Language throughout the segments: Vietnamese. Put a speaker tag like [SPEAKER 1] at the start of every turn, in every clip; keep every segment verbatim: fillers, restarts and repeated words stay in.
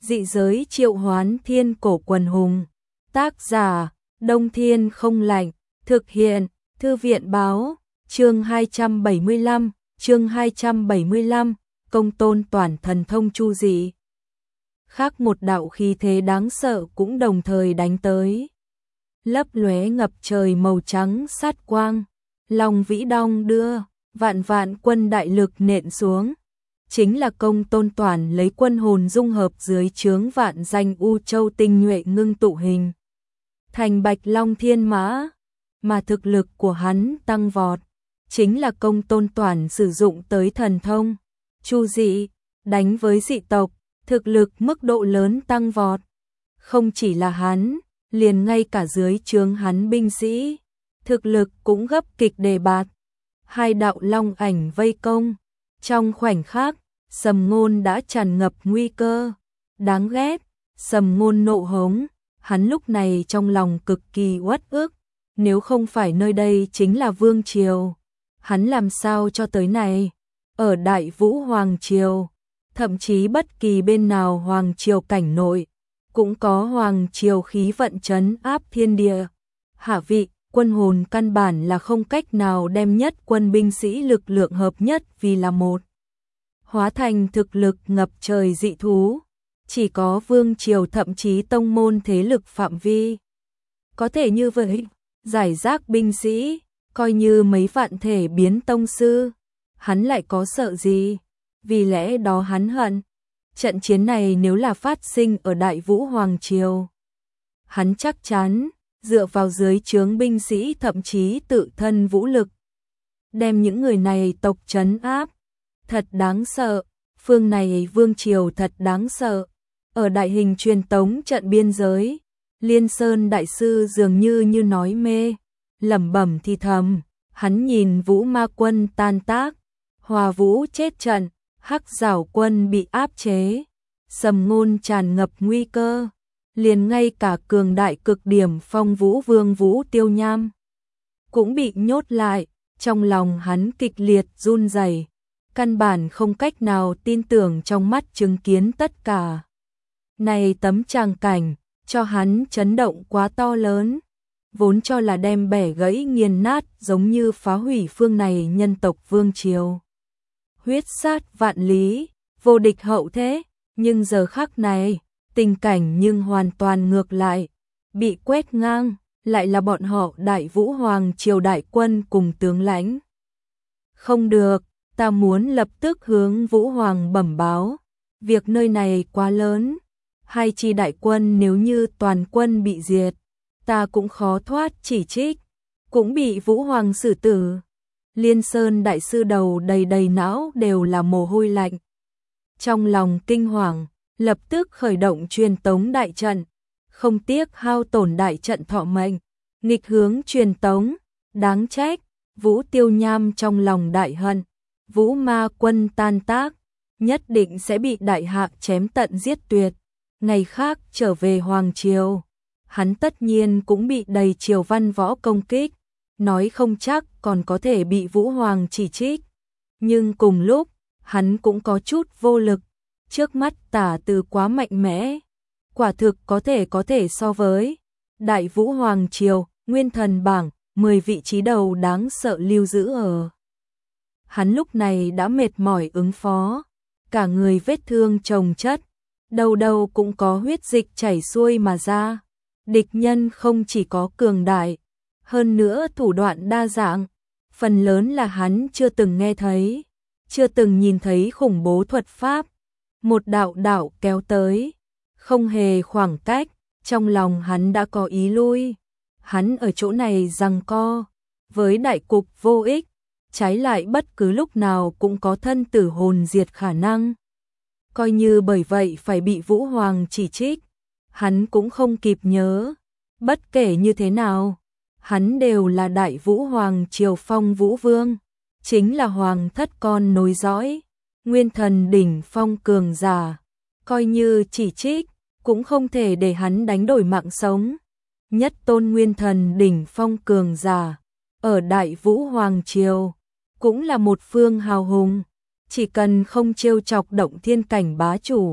[SPEAKER 1] Dị giới triệu hoán thiên cổ quần hùng. Tác giả, Đông Thiên không lạnh. Thực hiện, Thư viện báo. Chương hai trăm bảy mươi lăm, chương hai trăm bảy mươi lăm, công tôn toàn thần thông chu dị. Khác một đạo khí thế đáng sợ cũng đồng thời đánh tới. Lấp lóe ngập trời màu trắng sát quang, lòng vĩ đong đưa, vạn vạn quân đại lực nện xuống. Chính là công tôn toàn lấy quân hồn dung hợp dưới trướng vạn danh U Châu tinh nhuệ ngưng tụ hình thành Bạch Long Thiên Mã, mà thực lực của hắn tăng vọt, chính là công tôn toàn sử dụng tới thần thông chu dị, đánh với dị tộc, thực lực mức độ lớn tăng vọt. Không chỉ là hắn, liền ngay cả dưới trướng hắn binh sĩ, thực lực cũng gấp kịch đề bạt. Hai đạo long ảnh vây công, trong khoảnh khắc, Sầm Ngôn đã tràn ngập nguy cơ. Đáng ghét, Sầm Ngôn nộ hống, hắn lúc này trong lòng cực kỳ uất ức, nếu không phải nơi đây chính là vương triều, hắn làm sao cho tới này? Ở Đại Vũ Hoàng triều, thậm chí bất kỳ bên nào hoàng triều cảnh nội, cũng có hoàng triều khí vận trấn áp thiên địa. Hạ vị, quân hồn căn bản là không cách nào đem nhất quân binh sĩ lực lượng hợp nhất vì là một, hóa thành thực lực ngập trời dị thú. Chỉ có vương triều thậm chí tông môn thế lực phạm vi có thể như vậy, giải rác binh sĩ, coi như mấy vạn thể biến tông sư, hắn lại có sợ gì? Vì lẽ đó hắn hận trận chiến này nếu là phát sinh ở Đại Vũ Hoàng triều, hắn chắc chắn dựa vào dưới trướng binh sĩ thậm chí tự thân vũ lực đem những người này tộc trấn áp. Thật đáng sợ, phương này vương triều thật đáng sợ. Ở đại hình truyền tống trận biên giới, Liên Sơn đại sư dường như như nói mê, lẩm bẩm thì thầm, hắn nhìn Vũ Ma quân tan tác, Hòa Vũ chết trận, Hắc Giảo quân bị áp chế, Sầm Ngôn tràn ngập nguy cơ, liền ngay cả cường đại cực điểm Phong Vũ Vương Vũ Tiêu Nham cũng bị nhốt lại, trong lòng hắn kịch liệt run rẩy, căn bản không cách nào tin tưởng trong mắt chứng kiến tất cả. Này tấm tràng cảnh, cho hắn chấn động quá to lớn, vốn cho là đem bẻ gãy nghiền nát giống như phá hủy phương này nhân tộc vương triều. Huyết sát vạn lý, vô địch hậu thế, nhưng giờ khắc này, tình cảnh nhưng hoàn toàn ngược lại, bị quét ngang, lại là bọn họ Đại Vũ Hoàng triều đại quân cùng tướng lãnh. Không được, ta muốn lập tức hướng Vũ Hoàng bẩm báo, việc nơi này quá lớn. Hai chi đại quân nếu như toàn quân bị diệt, ta cũng khó thoát chỉ trích, cũng bị Vũ Hoàng xử tử. Liên Sơn đại sư đầu đầy đầy não đều là mồ hôi lạnh. Trong lòng kinh hoàng, lập tức khởi động truyền tống đại trận, không tiếc hao tổn đại trận thọ mệnh, nghịch hướng truyền tống, đáng trách. Vũ Tiêu Nham trong lòng đại hận, Vũ Ma quân tan tác, nhất định sẽ bị đại hạ chém tận giết tuyệt. Ngày khác trở về Hoàng triều, hắn tất nhiên cũng bị đầy triều văn võ công kích, nói không chắc còn có thể bị Vũ Hoàng chỉ trích. Nhưng cùng lúc, hắn cũng có chút vô lực, trước mắt Tả Từ quá mạnh mẽ, quả thực có thể có thể so với Đại Vũ Hoàng triều, nguyên thần bảng, mười vị trí đầu đáng sợ lưu giữ ở. Hắn lúc này đã mệt mỏi ứng phó, cả người vết thương chồng chất, đầu đầu cũng có huyết dịch chảy xuôi mà ra. Địch nhân không chỉ có cường đại, hơn nữa thủ đoạn đa dạng, phần lớn là hắn chưa từng nghe thấy, chưa từng nhìn thấy khủng bố thuật pháp. Một đạo đạo kéo tới, không hề khoảng cách, trong lòng hắn đã có ý lui. Hắn ở chỗ này giằng co, với đại cục vô ích, trái lại bất cứ lúc nào cũng có thân tử hồn diệt khả năng. Coi như bởi vậy phải bị Vũ Hoàng chỉ trích, hắn cũng không kịp nhớ. Bất kể như thế nào, hắn đều là Đại Vũ Hoàng triều Phong Vũ Vương, chính là hoàng thất con nối dõi, nguyên thần đỉnh phong cường giả. Coi như chỉ trích, cũng không thể để hắn đánh đổi mạng sống. Nhất tôn nguyên thần đỉnh phong cường giả, ở Đại Vũ Hoàng triều, cũng là một phương hào hùng. Chỉ cần không trêu chọc động thiên cảnh bá chủ,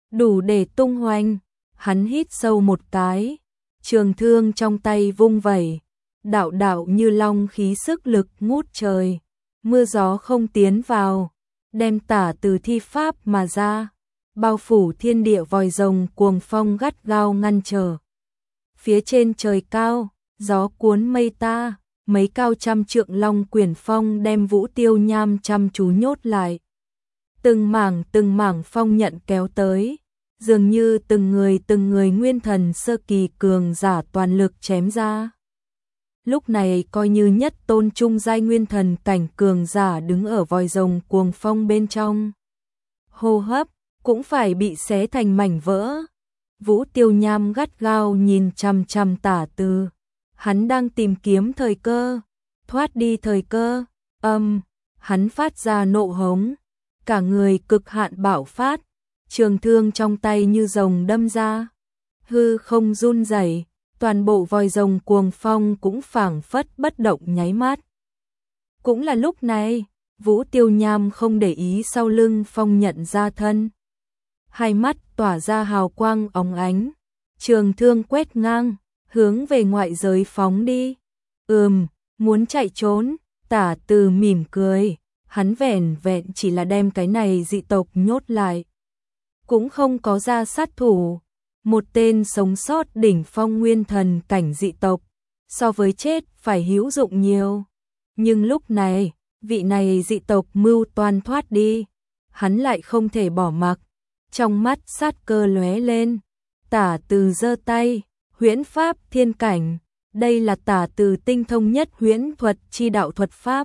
[SPEAKER 1] đủ để tung hoành. Hắn hít sâu một cái, trường thương trong tay vung vẩy, đạo đạo như long khí sức lực ngút trời, mưa gió không tiến vào, đem tả từ thi pháp mà ra, bao phủ thiên địa vòi rồng cuồng phong gắt gao ngăn trở. Phía trên trời cao, gió cuốn mây ta, mấy cao trăm trượng long quyển phong đem Vũ Tiêu Nham chăm chú nhốt lại. Từng mảng từng mảng phong nhận kéo tới, dường như từng người từng người nguyên thần sơ kỳ cường giả toàn lực chém ra. Lúc này coi như nhất tôn trung giai nguyên thần cảnh cường giả đứng ở vòi rồng cuồng phong bên trong. Hô hấp cũng phải bị xé thành mảnh vỡ. Vũ Tiêu Nham gắt gao nhìn chằm chằm Tả Từ. Hắn đang tìm kiếm thời cơ, thoát đi thời cơ. Âm, hắn phát ra nộ hống, cả người cực hạn bạo phát, trường thương trong tay như rồng đâm ra. Hư không run rẩy, toàn bộ vòi rồng cuồng phong cũng phảng phất bất động nháy mắt. Cũng là lúc này, Vũ Tiêu Nham không để ý sau lưng phong nhận ra thân. Hai mắt tỏa ra hào quang óng ánh, trường thương quét ngang, hướng về ngoại giới phóng đi. Ừm, muốn chạy trốn, Tả Từ mỉm cười, hắn vẻn vẹn chỉ là đem cái này dị tộc nhốt lại. Cũng không có ra sát thủ, một tên sống sót đỉnh phong nguyên thần cảnh dị tộc, so với chết phải hữu dụng nhiều. Nhưng lúc này, vị này dị tộc mưu toan thoát đi, hắn lại không thể bỏ mặc. Trong mắt sát cơ lóe lên, Tả Từ giơ tay, huyễn pháp thiên cảnh, đây là Tả Từ tinh thông nhất huyễn thuật chi đạo thuật pháp.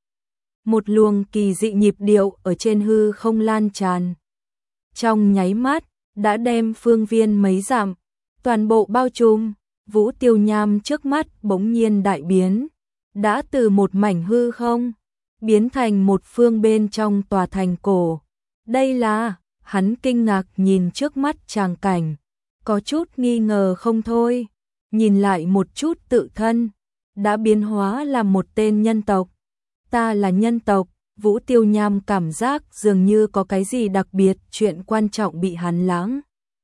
[SPEAKER 1] Một luồng kỳ dị nhịp điệu ở trên hư không lan tràn. Trong nháy mắt, đã đem phương viên mấy dặm, toàn bộ bao trùm. Vũ Tiêu Nham trước mắt bỗng nhiên đại biến, đã từ một mảnh hư không, biến thành một phương bên trong tòa thành cổ. Đây là, hắn kinh ngạc nhìn trước mắt tràng cảnh, có chút nghi ngờ không thôi, nhìn lại một chút tự thân, đã biến hóa làm một tên nhân tộc. Ta là nhân tộc. Vũ Tiêu Nham cảm giác dường như có cái gì đặc biệt, chuyện quan trọng bị hắn lãng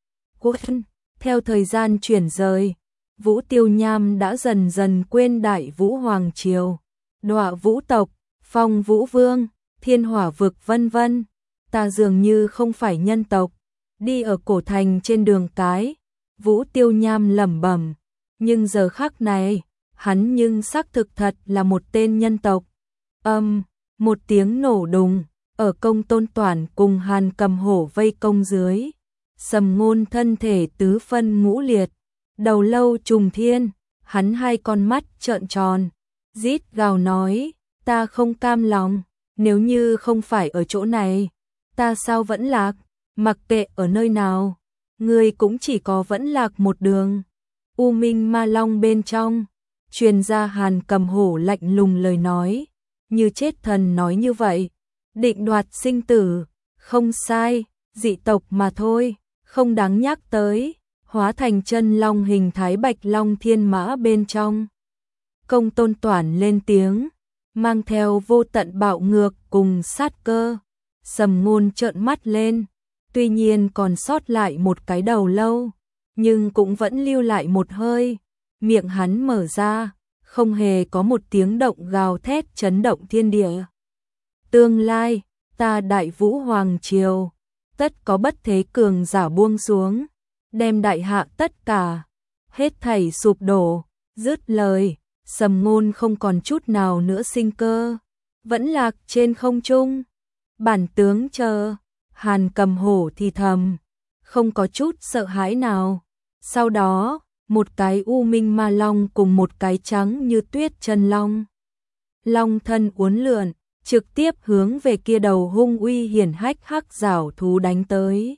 [SPEAKER 1] quên. Theo thời gian chuyển rời, Vũ Tiêu Nham đã dần dần quên Đại Vũ Hoàng Triều, Đọa Vũ tộc, Phong Vũ Vương, Thiên Hỏa vực vân vân. Ta dường như không phải nhân tộc. Đi ở cổ thành trên đường cái, Vũ Tiêu Nham lẩm bẩm, nhưng giờ khắc này, hắn nhưng xác thực thật là một tên nhân tộc. Âm, um, một tiếng nổ đùng, ở Công Tôn Toản cùng Hàn Cầm Hổ vây công dưới, Sầm Ngôn thân thể tứ phân ngũ liệt, đầu lâu trùng thiên, hắn hai con mắt trợn tròn, rít gào nói, ta không cam lòng, nếu như không phải ở chỗ này, ta sao vẫn lạc, mặc kệ ở nơi nào, ngươi cũng chỉ có vẫn lạc một đường. U Minh Ma Long bên trong, truyền ra Hàn Cầm Hổ lạnh lùng lời nói, như chết thần nói như vậy, định đoạt sinh tử, không sai, dị tộc mà thôi, không đáng nhắc tới, hóa thành chân long hình thái bạch long thiên mã bên trong. Công Tôn Toản lên tiếng, mang theo vô tận bạo ngược cùng sát cơ. Sầm Ngôn trợn mắt lên, tuy nhiên còn sót lại một cái đầu lâu, nhưng cũng vẫn lưu lại một hơi, miệng hắn mở ra, không hề có một tiếng động gào thét chấn động thiên địa. Tương lai, ta Đại Vũ Hoàng Triều, tất có bất thế cường giả buông xuống, đem đại hạ tất cả, hết thảy sụp đổ. Dứt lời, Sầm Ngôn không còn chút nào nữa sinh cơ, vẫn lạc trên không trung. Bản tướng chờ, Hàn Cầm Hổ thì thầm, không có chút sợ hãi nào. Sau đó, một cái U Minh Ma Long cùng một cái trắng như tuyết chân long. Long thân uốn lượn, trực tiếp hướng về kia đầu hung uy hiển hách hắc giảo thú đánh tới.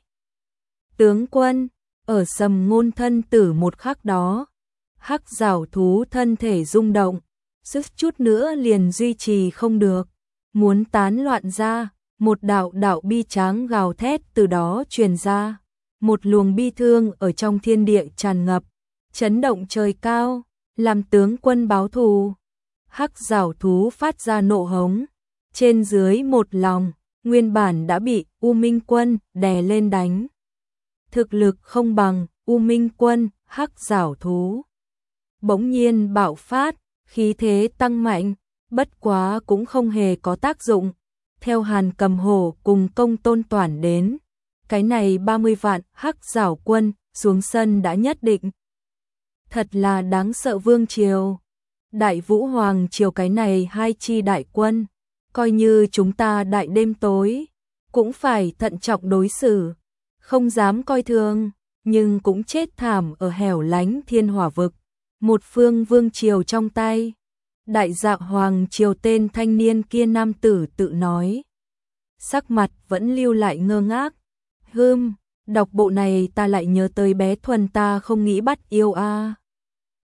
[SPEAKER 1] Tướng quân, ở Sầm Ngôn thân tử một khắc đó, hắc giảo thú thân thể rung động, sức chút nữa liền duy trì không được, muốn tán loạn ra, một đạo đạo bi tráng gào thét từ đó truyền ra, một luồng bi thương ở trong thiên địa tràn ngập, chấn động trời cao, làm tướng quân báo thù. Hắc giảo thú phát ra nộ hống, trên dưới một lòng, nguyên bản đã bị U Minh quân đè lên đánh. thực lực không bằng U Minh Quân, Hắc Giảo Thú. Bỗng nhiên bạo phát, khí thế tăng mạnh, bất quá cũng không hề có tác dụng. Theo Hàn Cầm Hổ cùng Công Tôn Toản đến, cái này ba mươi vạn Hắc Giảo quân xuống sân đã nhất định. Thật là đáng sợ vương triều. Đại Vũ Hoàng triều cái này hai chi đại quân, coi như chúng ta đại đêm tối, cũng phải thận trọng đối xử, không dám coi thường, nhưng cũng chết thảm ở hẻo lánh thiên hỏa vực, một phương vương triều trong tay. Đại Dạ Hoàng triều tên thanh niên kia nam tử tự nói, sắc mặt vẫn lưu lại ngơ ngác. Hừm, đọc bộ này ta lại nhớ tới bé Thuần ta không nghĩ bắt yêu a.